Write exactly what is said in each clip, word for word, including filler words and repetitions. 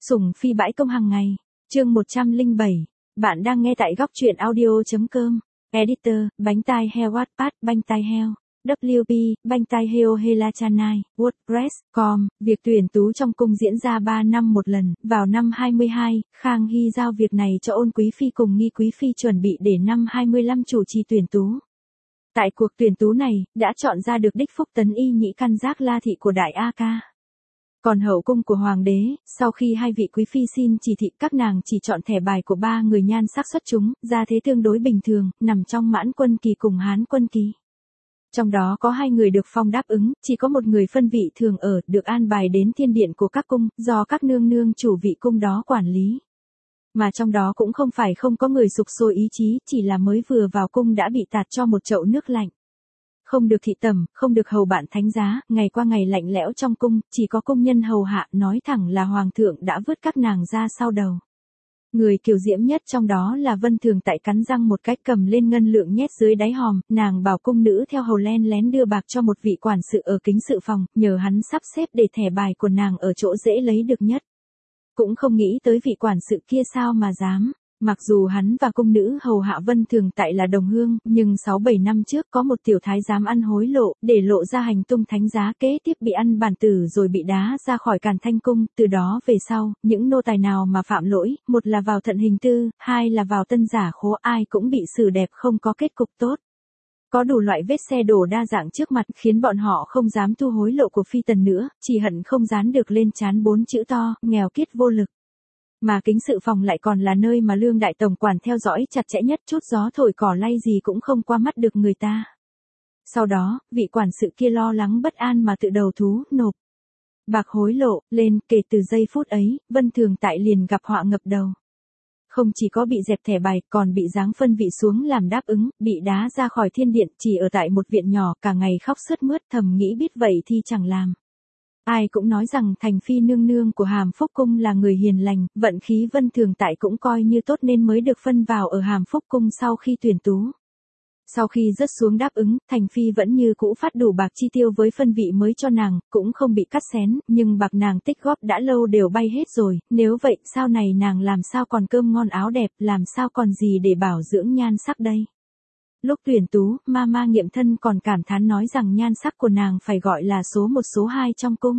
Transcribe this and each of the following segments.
Sủng phi bãi công hàng ngày. Chương một trăm lẻ bảy. Bạn đang nghe tại góc truyện audio.com. Editor, bánh tai heo Wattpad, bánh tai heo. vê kép pê, bánh tai heo Helachanai, WordPress, com. Việc tuyển tú trong cung diễn ra ba năm một lần. Vào năm hai mươi hai, Khang Hy giao việc này cho Ôn Quý Phi cùng Nghi Quý Phi chuẩn bị để năm hai mươi lăm chủ trì tuyển tú. Tại cuộc tuyển tú này, đã chọn ra được đích Phúc Tấn Y Nhĩ Căn Giác La Thị của Đại A Ca. Còn hậu cung của hoàng đế, sau khi hai vị quý phi xin chỉ thị, các nàng chỉ chọn thẻ bài của ba người nhan sắc xuất chúng, gia thế tương đối bình thường, nằm trong Mãn Quân Kỳ cùng Hán Quân Kỳ. Trong đó có hai người được phong đáp ứng, chỉ có một người phân vị thường ở, được an bài đến thiên điện của các cung, do các nương nương chủ vị cung đó quản lý. Mà trong đó cũng không phải không có người sục sôi ý chí, chỉ là mới vừa vào cung đã bị tạt cho một chậu nước lạnh. Không được thị tẩm, không được hầu bạn thánh giá, ngày qua ngày lạnh lẽo trong cung, chỉ có công nhân hầu hạ, nói thẳng là hoàng thượng đã vứt các nàng ra sau đầu. Người kiều diễm nhất trong đó là Vân Thường Tại cắn răng một cách cầm lên ngân lượng nhét dưới đáy hòm, nàng bảo cung nữ theo hầu len lén đưa bạc cho một vị quản sự ở kính sự phòng, nhờ hắn sắp xếp để thẻ bài của nàng ở chỗ dễ lấy được nhất. Cũng không nghĩ tới vị quản sự kia sao mà dám. Mặc dù hắn và cung nữ hầu hạ Vân Thường Tại là đồng hương, nhưng sáu bảy năm trước có một tiểu thái giám ăn hối lộ, để lộ ra hành tung thánh giá, kế tiếp bị ăn bản tử rồi bị đá ra khỏi Càn Thanh Cung. Từ đó về sau, những nô tài nào mà phạm lỗi, một là vào thận hình tư, hai là vào tân giả khố, ai cũng bị xử đẹp không có kết cục tốt. Có đủ loại vết xe đổ đa dạng trước mặt, khiến bọn họ không dám thu hối lộ của phi tần nữa, chỉ hận không dán được lên trán bốn chữ to, nghèo kiết vô lực. Mà kính sự phòng lại còn là nơi mà Lương đại tổng quản theo dõi chặt chẽ nhất, chút gió thổi cỏ lay gì cũng không qua mắt được người ta. Sau đó, vị quản sự kia lo lắng bất an mà tự đầu thú, nộp bạc hối lộ lên, kể từ giây phút ấy, Vân Thường Tại liền gặp họa ngập đầu. Không chỉ có bị dẹp thẻ bài, còn bị giáng phân vị xuống làm đáp ứng, bị đá ra khỏi thiên điện, chỉ ở tại một viện nhỏ, cả ngày khóc sướt mướt, thầm nghĩ biết vậy thì chẳng làm. Ai cũng nói rằng Thành Phi nương nương của Hàm Phúc Cung là người hiền lành, vận khí Vân Thường Tại cũng coi như tốt nên mới được phân vào ở Hàm Phúc Cung sau khi tuyển tú. Sau khi rớt xuống đáp ứng, Thành Phi vẫn như cũ phát đủ bạc chi tiêu với phân vị mới cho nàng, cũng không bị cắt xén, nhưng bạc nàng tích góp đã lâu đều bay hết rồi, nếu vậy sau này nàng làm sao còn cơm ngon áo đẹp, làm sao còn gì để bảo dưỡng nhan sắc đây. Lúc tuyển tú, Mama Nghiệm Thân còn cảm thán nói rằng nhan sắc của nàng phải gọi là số một số hai trong cung.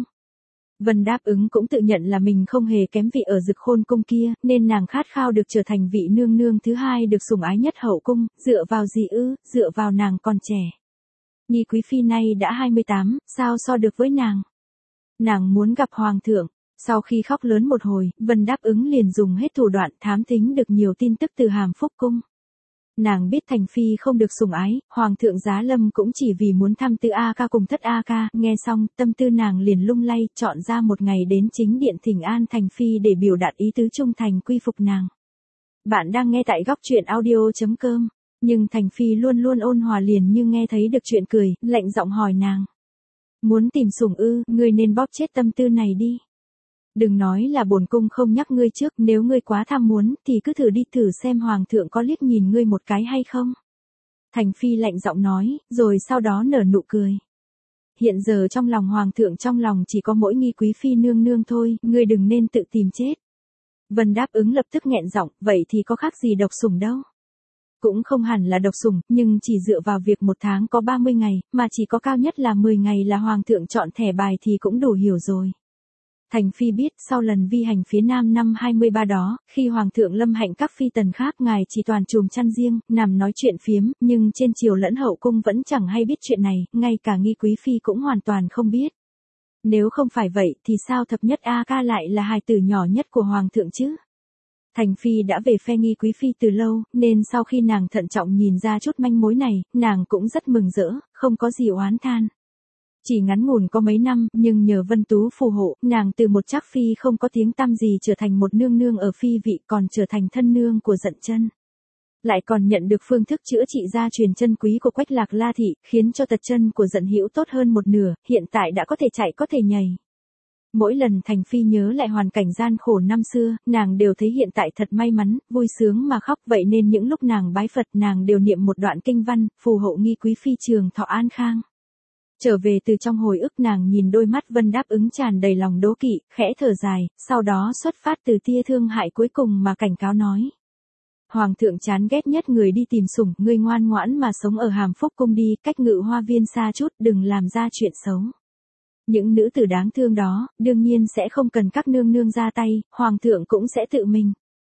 Vân đáp ứng cũng tự nhận là mình không hề kém vị ở Dực Khôn cung kia, nên nàng khát khao được trở thành vị nương nương thứ hai được sủng ái nhất hậu cung, dựa vào gì ư, dựa vào nàng còn trẻ. Nghi Quý Phi nay đã hai mươi tám, sao so được với nàng. Nàng muốn gặp hoàng thượng. Sau khi khóc lớn một hồi, Vân đáp ứng liền dùng hết thủ đoạn thám thính được nhiều tin tức từ Hàm Phúc Cung. Nàng biết Thành Phi không được sủng ái, Hoàng thượng Giá Lâm cũng chỉ vì muốn thăm Tư A Ca cùng Thất A Ca, nghe xong, tâm tư nàng liền lung lay, chọn ra một ngày đến chính điện thỉnh an Thành Phi để biểu đạt ý tứ trung thành quy phục nàng. Bạn đang nghe tại góc truyện audio.com, nhưng Thành Phi luôn luôn ôn hòa, liền như nghe thấy được chuyện cười, lạnh giọng hỏi nàng. Muốn tìm sủng ư, ngươi nên bóp chết tâm tư này đi. Đừng nói là bổn cung không nhắc ngươi trước, nếu ngươi quá tham muốn, thì cứ thử đi thử xem hoàng thượng có liếc nhìn ngươi một cái hay không. Thành Phi lạnh giọng nói, rồi sau đó nở nụ cười. Hiện giờ trong lòng hoàng thượng trong lòng chỉ có mỗi Nghi Quý Phi nương nương thôi, ngươi đừng nên tự tìm chết. Vân đáp ứng lập tức nghẹn giọng, vậy thì có khác gì độc sủng đâu. Cũng không hẳn là độc sủng, nhưng chỉ dựa vào việc một tháng có ba mươi ngày, mà chỉ có cao nhất là mười ngày là hoàng thượng chọn thẻ bài thì cũng đủ hiểu rồi. Thành Phi biết sau lần vi hành phía Nam năm hai mươi ba đó, khi Hoàng thượng lâm hạnh các phi tần khác ngài chỉ toàn chùm chăn riêng, nằm nói chuyện phiếm, nhưng trên triều lẫn hậu cung vẫn chẳng hay biết chuyện này, ngay cả Nghi Quý Phi cũng hoàn toàn không biết. Nếu không phải vậy thì sao thập nhất A Ca lại là hài tử nhỏ nhất của Hoàng thượng chứ? Thành Phi đã về phe Nghi Quý Phi từ lâu, nên sau khi nàng thận trọng nhìn ra chút manh mối này, nàng cũng rất mừng rỡ, không có gì oán than. Chỉ ngắn ngủn có mấy năm, nhưng nhờ Vân Tú phù hộ, nàng từ một trác phi không có tiếng tăm gì trở thành một nương nương ở phi vị, còn trở thành thân nương của Dận Chân. Lại còn nhận được phương thức chữa trị gia truyền chân quý của Quách Lạc La Thị, khiến cho tật chân của Dận Hữu tốt hơn một nửa, hiện tại đã có thể chạy có thể nhảy. Mỗi lần Thành Phi nhớ lại hoàn cảnh gian khổ năm xưa, nàng đều thấy hiện tại thật may mắn, vui sướng mà khóc, vậy nên những lúc nàng bái Phật nàng đều niệm một đoạn kinh văn, phù hộ Nghi Quý Phi trường thọ an khang. Trở về từ trong hồi ức nàng nhìn đôi mắt Vân Đáp Ứng tràn đầy lòng đố kỵ, khẽ thở dài, sau đó xuất phát từ tia thương hại cuối cùng mà cảnh cáo nói. Hoàng thượng chán ghét nhất người đi tìm sủng, ngươi ngoan ngoãn mà sống ở Hàm Phúc cung đi, cách Ngự Hoa viên xa chút, đừng làm ra chuyện xấu. Những nữ tử đáng thương đó, đương nhiên sẽ không cần các nương nương ra tay, hoàng thượng cũng sẽ tự mình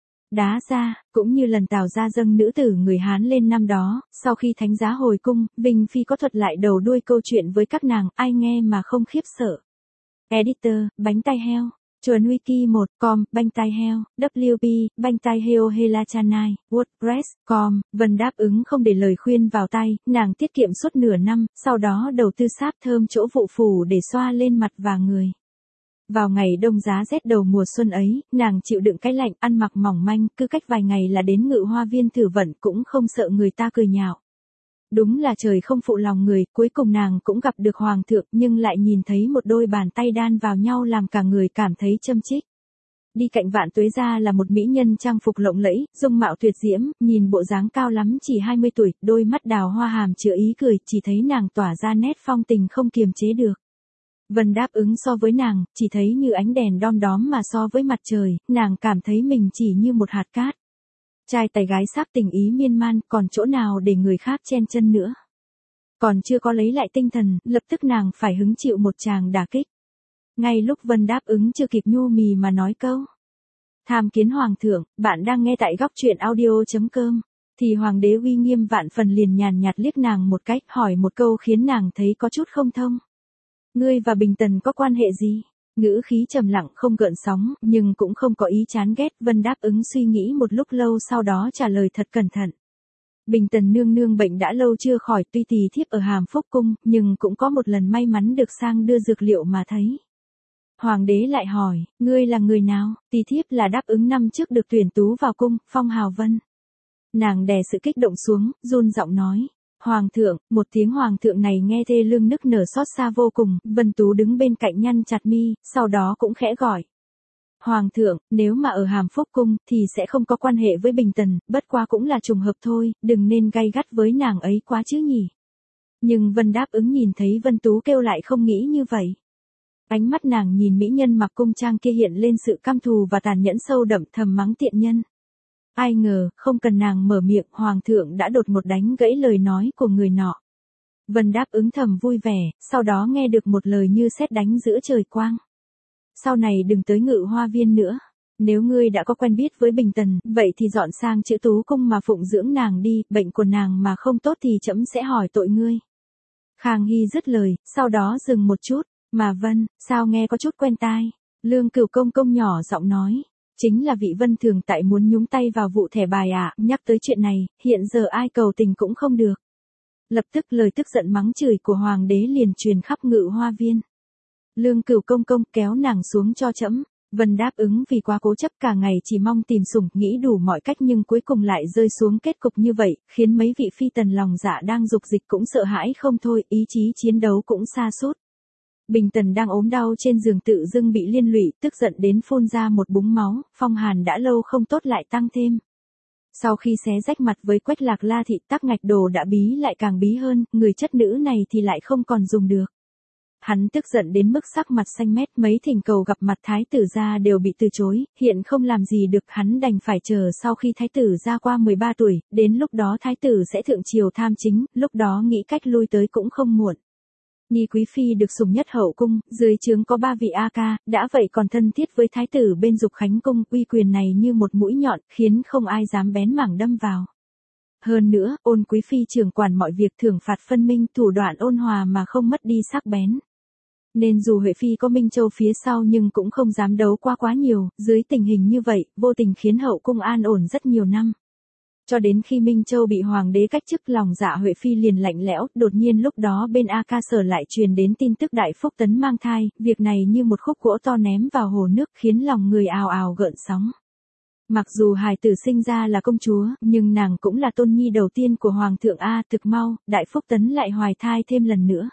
đá ra, cũng như lần Tào gia dâng nữ tử người Hán lên năm đó, sau khi thánh giá hồi cung, Vinh Phi có thuật lại đầu đuôi câu chuyện với các nàng, ai nghe mà không khiếp sợ. Editor, bánh tai heo. Chuẩn Wiki một com, bánh tai heo, W P, bánh tai heo Helachanai, WordPress, com, Vân Đáp Ứng không để lời khuyên vào tay, nàng tiết kiệm suốt nửa năm, sau đó đầu tư sáp thơm chỗ vụ phủ để xoa lên mặt và người. Vào ngày đông giá rét đầu mùa xuân ấy, nàng chịu đựng cái lạnh, ăn mặc mỏng manh, cứ cách vài ngày là đến Ngự Hoa viên thử vận cũng không sợ người ta cười nhạo. Đúng là trời không phụ lòng người, cuối cùng nàng cũng gặp được hoàng thượng nhưng lại nhìn thấy một đôi bàn tay đan vào nhau làm cả người cảm thấy châm chích. Đi cạnh Vạn Tuế Gia là một mỹ nhân trang phục lộng lẫy, dung mạo tuyệt diễm, nhìn bộ dáng cao lắm chỉ hai mươi tuổi, đôi mắt đào hoa hàm chứa ý cười, chỉ thấy nàng tỏa ra nét phong tình không kiềm chế được. Vân Đáp Ứng so với nàng, chỉ thấy như ánh đèn đom đóm mà so với mặt trời, nàng cảm thấy mình chỉ như một hạt cát. Trai tài gái sắc tình ý miên man, còn chỗ nào để người khác chen chân nữa. Còn chưa có lấy lại tinh thần, lập tức nàng phải hứng chịu một tràng đả kích. Ngay lúc Vân Đáp Ứng chưa kịp nhu mì mà nói câu tham kiến hoàng thượng, bạn đang nghe tại góc truyện audio chấm com, thì hoàng đế uy nghiêm vạn phần liền nhàn nhạt liếc nàng một cách, hỏi một câu khiến nàng thấy có chút không thông. Ngươi và Bình Tần có quan hệ gì? Ngữ khí trầm lặng không gợn sóng, nhưng cũng không có ý chán ghét, Vân Đáp Ứng suy nghĩ một lúc lâu sau đó trả lời thật cẩn thận. Bình Tần nương nương bệnh đã lâu chưa khỏi, tuy tỳ thiếp ở Hàm Phúc cung, nhưng cũng có một lần may mắn được sang đưa dược liệu mà thấy. Hoàng đế lại hỏi, ngươi là người nào? Tỳ thiếp là Đáp Ứng năm trước được tuyển tú vào cung, phong hào Vân. Nàng đè sự kích động xuống, run giọng nói. Hoàng thượng, một tiếng hoàng thượng này nghe thê lương nức nở xót xa vô cùng, Vân Tú đứng bên cạnh nhăn chặt mi, sau đó cũng khẽ gọi. Hoàng thượng, nếu mà ở Hàm Phúc cung, thì sẽ không có quan hệ với Bình Tần, bất quá cũng là trùng hợp thôi, đừng nên gay gắt với nàng ấy quá chứ nhỉ. Nhưng Vân Đáp Ứng nhìn thấy Vân Tú kêu lại không nghĩ như vậy. Ánh mắt nàng nhìn mỹ nhân mặc cung trang kia hiện lên sự căm thù và tàn nhẫn sâu đậm, thầm mắng tiện nhân. Ai ngờ, không cần nàng mở miệng, hoàng thượng đã đột ngột đánh gãy lời nói của người nọ. Vân Đáp Ứng thầm vui vẻ, sau đó nghe được một lời như sét đánh giữa trời quang. Sau này đừng tới Ngự Hoa viên nữa. Nếu ngươi đã có quen biết với Bình Tần, vậy thì dọn sang Chữ Tú cung mà phụng dưỡng nàng đi, bệnh của nàng mà không tốt thì trẫm sẽ hỏi tội ngươi. Khang Hy dứt lời, sau đó dừng một chút, mà Vân, sao nghe có chút quen tai. Lương Cửu công công nhỏ giọng nói. Chính là vị Vân thường tại muốn nhúng tay vào vụ thẻ bài ạ, à, nhắc tới chuyện này, hiện giờ ai cầu tình cũng không được. Lập tức lời tức giận mắng chửi của hoàng đế liền truyền khắp Ngự Hoa viên. Lương Cửu công công kéo nàng xuống cho trẫm. Vân Đáp Ứng vì quá cố chấp cả ngày chỉ mong tìm sủng, nghĩ đủ mọi cách nhưng cuối cùng lại rơi xuống kết cục như vậy, khiến mấy vị phi tần lòng dạ đang dục dịch cũng sợ hãi không thôi, ý chí chiến đấu cũng sa sút. Bình Tần đang ốm đau trên giường tự dưng bị liên lụy, tức giận đến phun ra một búng máu, phong hàn đã lâu không tốt lại tăng thêm. Sau khi xé rách mặt với Quách Lạc La thị, tắc ngạch đồ đã bí lại càng bí hơn, người chất nữ này thì lại không còn dùng được. Hắn tức giận đến mức sắc mặt xanh mét, mấy thỉnh cầu gặp mặt thái tử gia đều bị từ chối, hiện không làm gì được, hắn đành phải chờ sau khi thái tử gia qua mười ba tuổi, đến lúc đó thái tử sẽ thượng triều tham chính, lúc đó nghĩ cách lui tới cũng không muộn. Nhi quý phi được sủng nhất hậu cung, dưới trướng có ba vị A ca, đã vậy còn thân thiết với thái tử bên Dục Khánh cung, uy quyền này như một mũi nhọn, khiến không ai dám bén mảng đâm vào. Hơn nữa, Ôn quý phi trưởng quản mọi việc, thưởng phạt phân minh, thủ đoạn ôn hòa mà không mất đi sắc bén. Nên dù Huệ phi có Minh Châu phía sau nhưng cũng không dám đấu qua quá nhiều, dưới tình hình như vậy, vô tình khiến hậu cung an ổn rất nhiều năm. Cho đến khi Minh Châu bị hoàng đế cách chức, lòng dạ Huệ phi liền lạnh lẽo, đột nhiên lúc đó bên A Ca Sở lại truyền đến tin tức Đại Phúc Tấn mang thai, việc này như một khúc gỗ to ném vào hồ nước khiến lòng người ào ào gợn sóng. Mặc dù hài tử sinh ra là công chúa, nhưng nàng cũng là tôn nhi đầu tiên của Hoàng thượng A, thực mau, Đại Phúc Tấn lại hoài thai thêm lần nữa.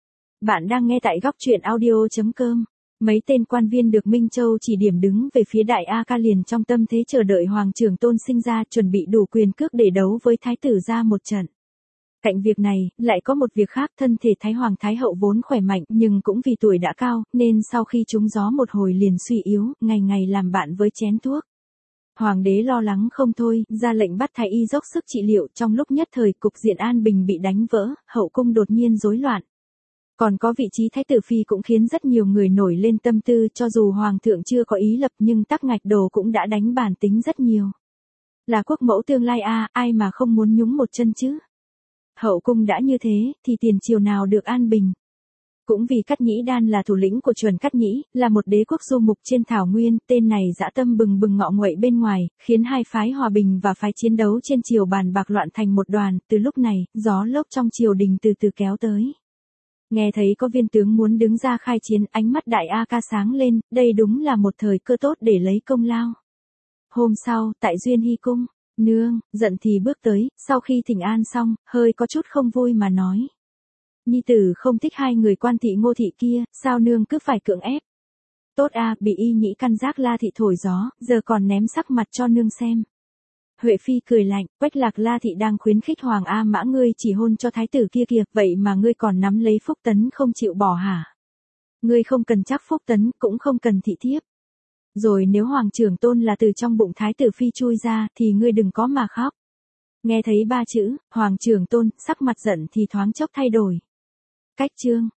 Bạn đang nghe tại góc truyện audio chấm com. Mấy tên quan viên được Minh Châu chỉ điểm đứng về phía Đại A Ca liền trong tâm thế chờ đợi Hoàng trưởng tôn sinh ra, chuẩn bị đủ quyền cước để đấu với thái tử gia một trận. Cạnh việc này, lại có một việc khác, thân thể Thái Hoàng Thái Hậu vốn khỏe mạnh nhưng cũng vì tuổi đã cao, nên sau khi trúng gió một hồi liền suy yếu, ngày ngày làm bạn với chén thuốc. Hoàng đế lo lắng không thôi, ra lệnh bắt thái y dốc sức trị liệu, trong lúc nhất thời cục diện an bình bị đánh vỡ, hậu cung đột nhiên rối loạn. Còn có vị trí thái tử phi cũng khiến rất nhiều người nổi lên tâm tư, cho dù hoàng thượng chưa có ý lập nhưng tắc ngạch đồ cũng đã đánh bản tính rất nhiều. Là quốc mẫu tương lai a, ai mà không muốn nhúng một chân chứ? Hậu cung đã như thế, thì tiền triều nào được an bình. Cũng vì Cát Nhĩ Đan là thủ lĩnh của Chuẩn Cát Nhĩ, là một đế quốc du mục trên thảo nguyên, tên này dã tâm bừng bừng ngọ nguậy bên ngoài, khiến hai phái hòa bình và phái chiến đấu trên triều bàn bạc loạn thành một đoàn, từ lúc này, gió lốc trong triều đình từ từ kéo tới. Nghe thấy có viên tướng muốn đứng ra khai chiến, ánh mắt đại A Ca sáng lên, đây đúng là một thời cơ tốt để lấy công lao. Hôm sau, tại Duyên Hy Cung, nương, giận thì bước tới, sau khi thỉnh an xong, hơi có chút không vui mà nói. Nhi tử không thích hai người Quan thị Ngô thị kia, sao nương cứ phải cưỡng ép. Tốt a, bị y nhĩ căn giác La thị thổi gió, giờ còn ném sắc mặt cho nương xem. Huệ Phi cười lạnh, Quách Lạc La thị đang khuyến khích Hoàng A Mã ngươi chỉ hôn cho thái tử kia kìa, vậy mà ngươi còn nắm lấy Phúc Tấn không chịu bỏ hả? Ngươi không cần chắc Phúc Tấn, cũng không cần thị thiếp. Rồi nếu Hoàng trưởng tôn là từ trong bụng thái tử phi chui ra, thì ngươi đừng có mà khóc. Nghe thấy ba chữ, Hoàng trưởng tôn, sắc mặt giận thì thoáng chốc thay đổi. Cách chương